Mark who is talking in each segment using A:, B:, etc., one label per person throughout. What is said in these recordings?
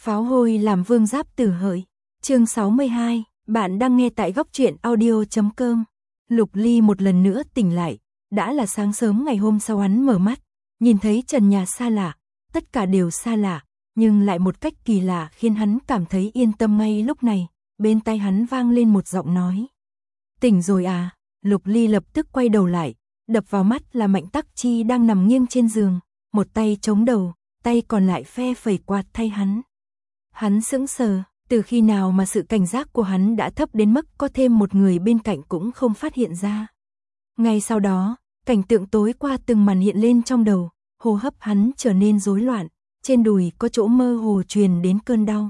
A: Pháo hôi làm vương giáp tử hợi. Chương 62, bạn đang nghe tại góc truyện audio.com. Lục Ly một lần nữa tỉnh lại, đã là sáng sớm ngày hôm sau hắn mở mắt, nhìn thấy trần nhà xa lạ, tất cả đều xa lạ, nhưng lại một cách kỳ lạ khiến hắn cảm thấy yên tâm ngay lúc này, bên tai hắn vang lên một giọng nói. Tỉnh rồi à? Lục Ly lập tức quay đầu lại, đập vào mắt là Mạnh Tắc Chi đang nằm nghiêng trên giường, một tay chống đầu, tay còn lại phe phẩy quạt thay hắn. Hắn sững sờ, từ khi nào mà sự cảnh giác của hắn đã thấp đến mức có thêm một người bên cạnh cũng không phát hiện ra. Ngay sau đó, cảnh tượng tối qua từng màn hiện lên trong đầu, hô hấp hắn trở nên rối loạn, trên đùi có chỗ mơ hồ truyền đến cơn đau.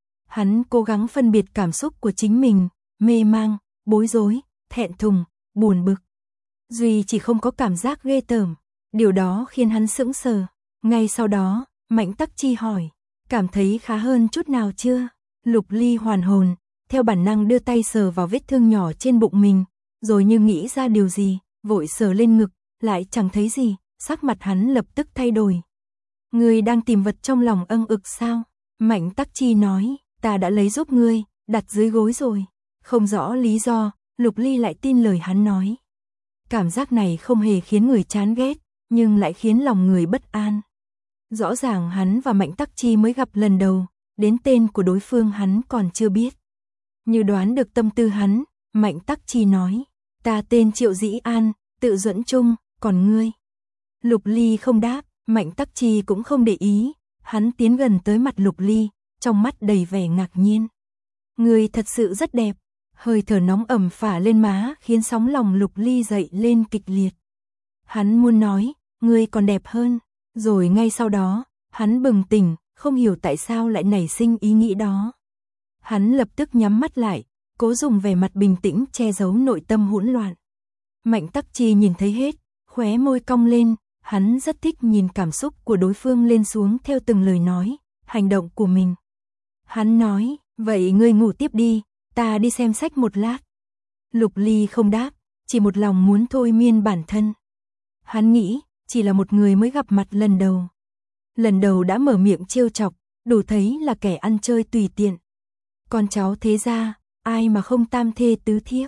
A: Hắn cố gắng phân biệt cảm xúc của chính mình, mê mang, bối rối, thẹn thùng, buồn bực. Duy chỉ không có cảm giác ghê tởm, điều đó khiến hắn sững sờ. Ngay sau đó, Mạnh Tắc Chi hỏi, cảm thấy khá hơn chút nào chưa? Lục Ly hoàn hồn, theo bản năng đưa tay sờ vào vết thương nhỏ trên bụng mình, rồi như nghĩ ra điều gì, vội sờ lên ngực, lại chẳng thấy gì, sắc mặt hắn lập tức thay đổi. Ngươi đang tìm vật trong lòng âng ực sao? Mạnh Tắc Chi nói, ta đã lấy giúp ngươi, đặt dưới gối rồi. Không rõ lý do, Lục Ly lại tin lời hắn nói. Cảm giác này không hề khiến người chán ghét, nhưng lại khiến lòng người bất an. Rõ ràng hắn và Mạnh Tắc Chi mới gặp lần đầu, đến tên của đối phương hắn còn chưa biết. Như đoán được tâm tư hắn, Mạnh Tắc Chi nói, ta tên Triệu Dĩ An, tự Duẫn Trung, còn ngươi? Lục Ly không đáp, Mạnh Tắc Chi cũng không để ý, hắn tiến gần tới mặt Lục Ly, trong mắt đầy vẻ ngạc nhiên. Ngươi thật sự rất đẹp, hơi thở nóng ẩm phả lên má khiến sóng lòng Lục Ly dậy lên kịch liệt. Hắn muốn nói, ngươi còn đẹp hơn, rồi ngay sau đó, hắn bừng tỉnh, không hiểu tại sao lại nảy sinh ý nghĩ đó. Hắn lập tức nhắm mắt lại, cố dùng vẻ mặt bình tĩnh che giấu nội tâm hỗn loạn. Mạnh Tắc Chi nhìn thấy hết, khóe môi cong lên, hắn rất thích nhìn cảm xúc của đối phương lên xuống theo từng lời nói, hành động của mình. Hắn nói, vậy ngươi ngủ tiếp đi, ta đi xem sách một lát. Lục Ly không đáp, chỉ một lòng muốn thôi miên bản thân. Hắn nghĩ, chỉ là một người mới gặp mặt lần đầu. Lần đầu đã mở miệng trêu chọc, đủ thấy là kẻ ăn chơi tùy tiện. Con cháu thế gia, ai mà không tam thê tứ thiếp.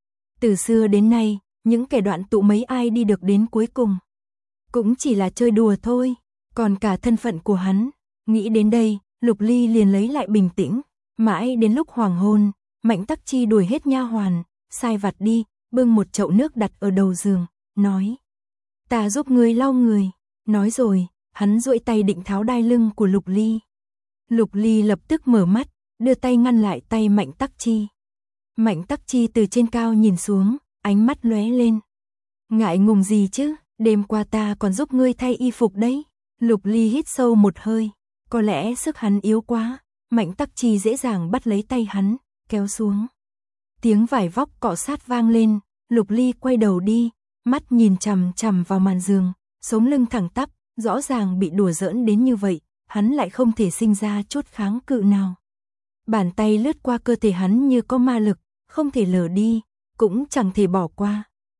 A: Từ xưa đến nay, những kẻ đoạn tụ mấy ai đi được đến cuối cùng. Cũng chỉ là chơi đùa thôi, còn cả thân phận của hắn. Nghĩ đến đây, Lục Ly liền lấy lại bình tĩnh. Mãi đến lúc hoàng hôn, Mạnh Tắc Chi đuổi hết nha hoàn, sai vặt đi, bưng một chậu nước đặt ở đầu giường, nói. Ta giúp ngươi lau người. Nói rồi, hắn duỗi tay định tháo đai lưng của Lục Ly. Lục Ly lập tức mở mắt, đưa tay ngăn lại tay Mạnh Tắc Chi. Mạnh Tắc Chi từ trên cao nhìn xuống, ánh mắt lóe lên. Ngại ngùng gì chứ, đêm qua ta còn giúp ngươi thay y phục đấy. Lục Ly hít sâu một hơi, có lẽ sức hắn yếu quá, Mạnh Tắc Chi dễ dàng bắt lấy tay hắn, kéo xuống. Tiếng vải vóc cọ sát vang lên, Lục Ly quay đầu đi, mắt nhìn chằm chằm vào màn giường, sống lưng thẳng tắp, rõ ràng bị đùa giỡn đến như vậy, hắn lại không thể sinh ra chút kháng cự nào. Bàn tay lướt qua cơ thể hắn như có ma lực, không thể lờ đi, cũng chẳng thể bỏ qua.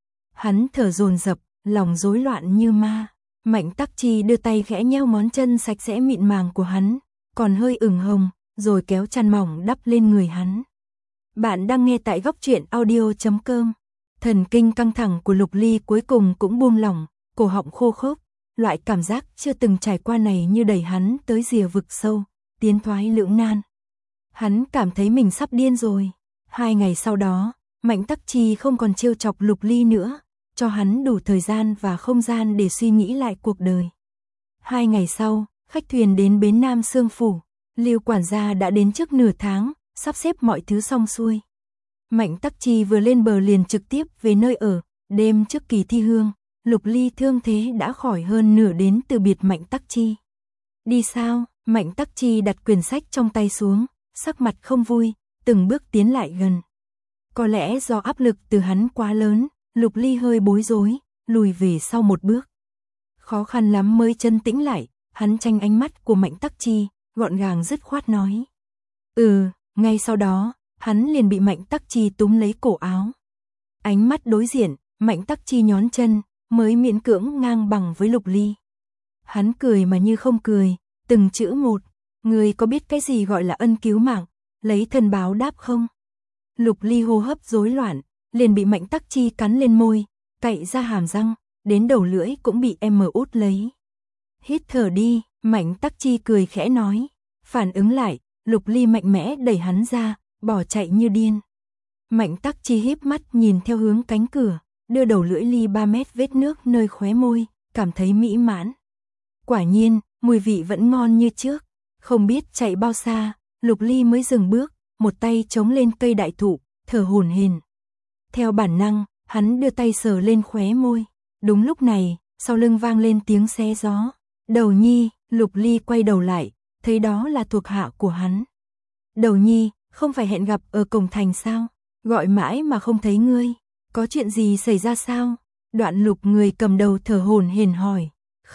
A: Hắn thở dồn dập, lòng rối loạn như ma. Mạnh Tắc Chi đưa tay khẽ nheo ngón chân sạch sẽ mịn màng của hắn, còn hơi ửng hồng, rồi kéo chăn mỏng đắp lên người hắn. Bạn đang nghe tại góc truyện audio.com. Thần kinh căng thẳng của Lục Ly cuối cùng cũng buông lỏng, cổ họng khô khốc, loại cảm giác chưa từng trải qua này như đẩy hắn tới rìa vực sâu, tiến thoái lưỡng nan. Hắn cảm thấy mình sắp điên rồi. 2 ngày sau đó, Mạnh Tắc Chi không còn trêu chọc Lục Ly nữa, cho hắn đủ thời gian và không gian để suy nghĩ lại cuộc đời. 2 ngày sau, khách thuyền đến bến Nam Sương Phủ, Lưu quản gia đã đến trước nửa tháng, sắp xếp mọi thứ xong xuôi. Mạnh Tắc Chi vừa lên bờ liền trực tiếp về nơi ở, đêm trước kỳ thi hương, Lục Ly thương thế đã khỏi hơn nửa đến từ biệt Mạnh Tắc Chi. Đi sao? Mạnh Tắc Chi đặt quyển sách trong tay xuống, sắc mặt không vui, từng bước tiến lại gần. Có lẽ do áp lực từ hắn quá lớn, Lục Ly hơi bối rối, lùi về sau một bước. Khó khăn lắm mới chân tĩnh lại, hắn tranh ánh mắt của Mạnh Tắc Chi, gọn gàng dứt khoát nói. Ngay sau đó, hắn liền bị Mạnh Tắc Chi túm lấy cổ áo. Ánh mắt đối diện, Mạnh Tắc Chi nhón chân, mới miễn cưỡng ngang bằng với Lục Ly. Hắn cười mà như không cười, từng chữ một. Ngươi có biết cái gì gọi là ân cứu mạng, lấy thân báo đáp không? Lục Ly hô hấp rối loạn, liền bị Mạnh Tắc Chi cắn lên môi, cạy ra hàm răng, đến đầu lưỡi cũng bị em út lấy. Hít thở đi, Mạnh Tắc Chi cười khẽ nói. Phản ứng lại, Lục Ly mạnh mẽ đẩy hắn ra, bỏ chạy như điên. Mạnh Tắc Chi híp mắt nhìn theo hướng cánh cửa, đưa đầu lưỡi ly 3 mét vết nước nơi khóe môi, cảm thấy mỹ mãn. Quả nhiên, mùi vị vẫn ngon như trước. Không biết chạy bao xa, Lục Ly mới dừng bước, một tay chống lên cây đại thụ, thở hổn hển. Theo bản năng, hắn đưa tay sờ lên khóe môi. Đúng lúc này, sau lưng vang lên tiếng xé gió. Đầu Nhi, Lục Ly quay đầu lại, thấy đó là thuộc hạ của hắn. Đầu Nhi, không phải hẹn gặp ở cổng thành sao? Gọi mãi mà không thấy ngươi. Có chuyện gì xảy ra sao? Đoạn Lục người cầm đầu thở hổn hển hỏi.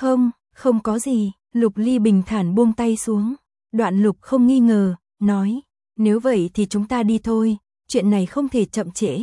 A: Không có gì. Lục Ly bình thản buông tay xuống. Đoạn Lục không nghi ngờ, nói. Nếu vậy thì chúng ta đi thôi, chuyện này không thể chậm trễ.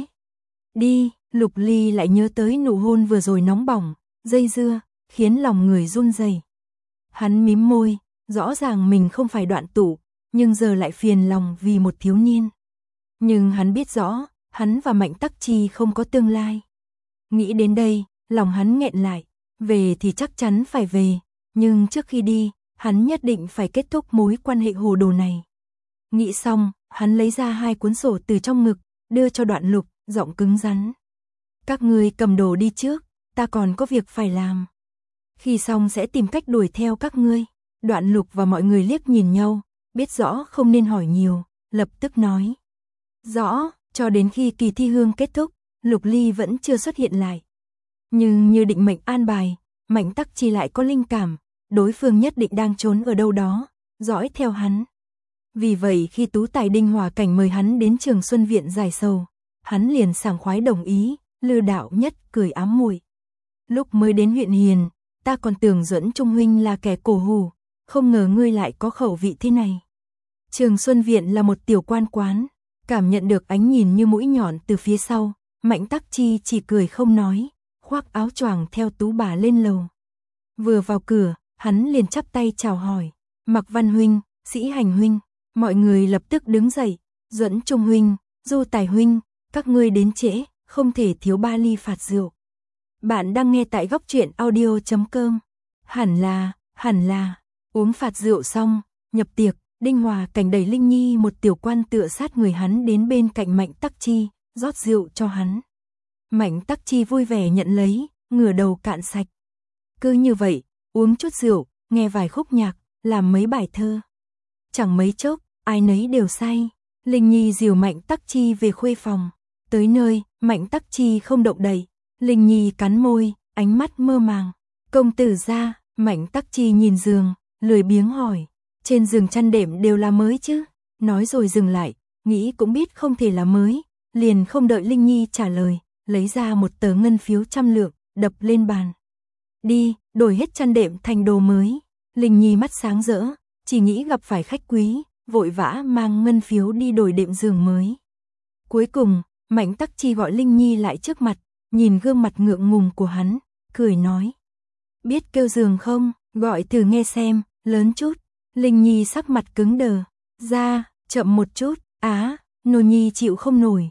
A: Đi, Lục Ly lại nhớ tới nụ hôn vừa rồi nóng bỏng, dây dưa, khiến lòng người run rẩy. Hắn mím môi, rõ ràng mình không phải Đoạn Tụ, nhưng giờ lại phiền lòng vì một thiếu niên. Nhưng hắn biết rõ, hắn và Mạnh Tắc Chi không có tương lai. Nghĩ đến đây, lòng hắn nghẹn lại, về thì chắc chắn phải về, nhưng trước khi đi, hắn nhất định phải kết thúc mối quan hệ hồ đồ này. Nghĩ xong, hắn lấy ra 2 cuốn sổ từ trong ngực, đưa cho Đoạn Lục, giọng cứng rắn. Các ngươi cầm đồ đi trước, ta còn có việc phải làm. Khi xong sẽ tìm cách đuổi theo các ngươi. Đoạn Lục và mọi người liếc nhìn nhau, biết rõ không nên hỏi nhiều, lập tức nói. Rõ, cho đến khi kỳ thi hương kết thúc, Lục Ly vẫn chưa xuất hiện lại. Nhưng như định mệnh an bài, Mạnh Tắc Chi lại có linh cảm, đối phương nhất định đang trốn ở đâu đó, dõi theo hắn. Vì vậy khi Tú Tài Đinh Hòa Cảnh mời hắn đến Trường Xuân Viện giải sầu, hắn liền sảng khoái đồng ý, Lư Đạo Nhất cười ám muội. Lúc mới đến huyện Hiền, ta còn tưởng Duẫn Trung huynh là kẻ cổ hủ, không ngờ ngươi lại có khẩu vị thế này. Trường Xuân Viện là một tiểu quan quán, cảm nhận được ánh nhìn như mũi nhọn từ phía sau, Mạnh Tắc Chi chỉ cười không nói, khoác áo choàng theo Tú bà lên lầu. Vừa vào cửa, hắn liền chắp tay chào hỏi, Mặc Văn huynh, Sĩ Hành huynh, mọi người lập tức đứng dậy, Duẫn Trung huynh, Du Tài huynh, các ngươi đến trễ, không thể thiếu 3 ly phạt rượu. Bạn đang nghe tại góc truyện audio.com. Hẳn là, uống phạt rượu xong, nhập tiệc, Đinh Hòa Cảnh đẩy Linh Nhi một tiểu quan tựa sát người hắn đến bên cạnh Mạnh Tắc Chi, rót rượu cho hắn. Mạnh Tắc Chi vui vẻ nhận lấy, ngửa đầu cạn sạch. Cứ như vậy, uống chút rượu, nghe vài khúc nhạc, làm mấy bài thơ. Chẳng mấy chốc, ai nấy đều say. Linh Nhi dìu Mạnh Tắc Chi về khuê phòng. Tới nơi, Mạnh Tắc Chi không động đậy. Linh Nhi cắn môi, ánh mắt mơ màng. Công tử ra, Mạnh Tắc Chi nhìn giường, lười biếng hỏi. Trên giường chăn đệm đều là mới chứ? Nói rồi dừng lại, nghĩ cũng biết không thể là mới. Liền không đợi Linh Nhi trả lời, lấy ra một tờ ngân phiếu 100 lượng, đập lên bàn. Đi, đổi hết chăn đệm thành đồ mới. Linh Nhi mắt sáng rỡ, chỉ nghĩ gặp phải khách quý, vội vã mang ngân phiếu đi đổi đệm giường mới. Cuối cùng, Mạnh Tắc Chi gọi Linh Nhi lại trước mặt, nhìn gương mặt ngượng ngùng của hắn, cười nói. Biết kêu giường không, gọi thử nghe xem, lớn chút. Linh Nhi sắc mặt cứng đờ, ra, chậm một chút, Nô Nhi chịu không nổi.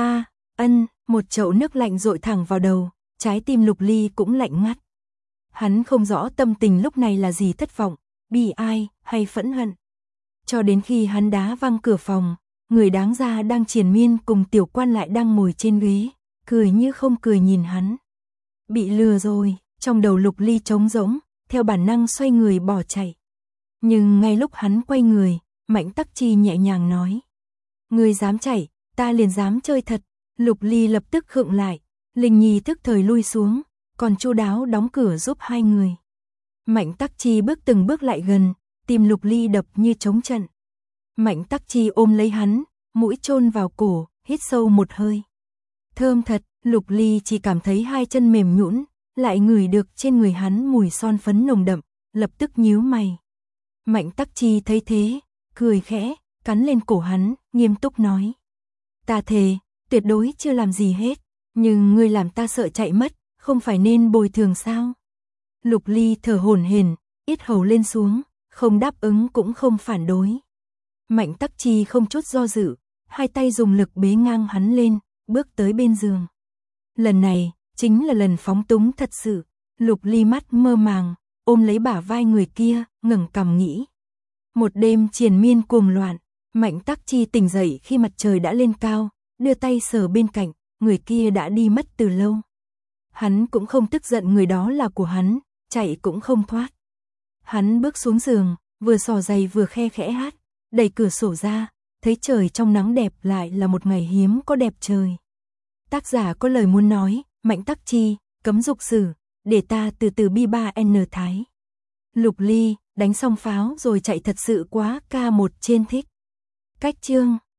A: Một chậu nước lạnh dội thẳng vào đầu, trái tim Lục Ly cũng lạnh ngắt. Hắn không rõ tâm tình lúc này là gì, thất vọng, bi ai hay phẫn hận. Cho đến khi hắn đá văng cửa phòng, người đáng ra đang triền miên cùng tiểu quan lại đang ngồi trên ghế, cười như không cười nhìn hắn. Bị lừa rồi, trong đầu Lục Ly trống rỗng, theo bản năng xoay người bỏ chạy. Nhưng ngay lúc hắn quay người, Mạnh Tắc Chi nhẹ nhàng nói. Ngươi dám chạy, ta liền dám chơi thật. Lục Ly lập tức khựng lại, Linh Nhi tức thời lui xuống, còn chu đáo đóng cửa giúp hai người. Mạnh Tắc Chi bước từng bước lại gần, tim Lục Ly đập như trống trận. Mạnh Tắc Chi ôm lấy hắn, mũi chôn vào cổ, hít sâu một hơi. Thơm thật, Lục Ly chỉ cảm thấy hai chân mềm nhũn, lại ngửi được trên người hắn mùi son phấn nồng đậm, lập tức nhíu mày. Mạnh Tắc Chi thấy thế, cười khẽ, cắn lên cổ hắn, nghiêm túc nói. Ta thề, tuyệt đối chưa làm gì hết, nhưng ngươi làm ta sợ chạy mất, không phải nên bồi thường sao? Lục Ly thở hổn hển, yết hầu lên xuống, không đáp ứng cũng không phản đối. Mạnh Tắc Chi không chút do dự, hai tay dùng lực bế ngang hắn lên, bước tới bên giường. Lần này, chính là lần phóng túng thật sự. Lục Ly mắt mơ màng, ôm lấy bả vai người kia, ngẩng cằm nghĩ. Một đêm triền miên cuồng loạn, Mạnh Tắc Chi tỉnh dậy khi mặt trời đã lên cao, đưa tay sờ bên cạnh, người kia đã đi mất từ lâu. Hắn cũng không tức giận người đó là của hắn, chạy cũng không thoát. Hắn bước xuống giường, vừa xỏ giày vừa khe khẽ hát, đẩy cửa sổ ra, thấy trời trong nắng đẹp lại là một ngày hiếm có đẹp trời. Tác giả có lời muốn nói, Mạnh Tắc Chi, cấm dục sử, để ta từ từ bi 3N thái. Lục Ly, đánh xong pháo rồi chạy thật sự quá, K1 trên thích. Cách chương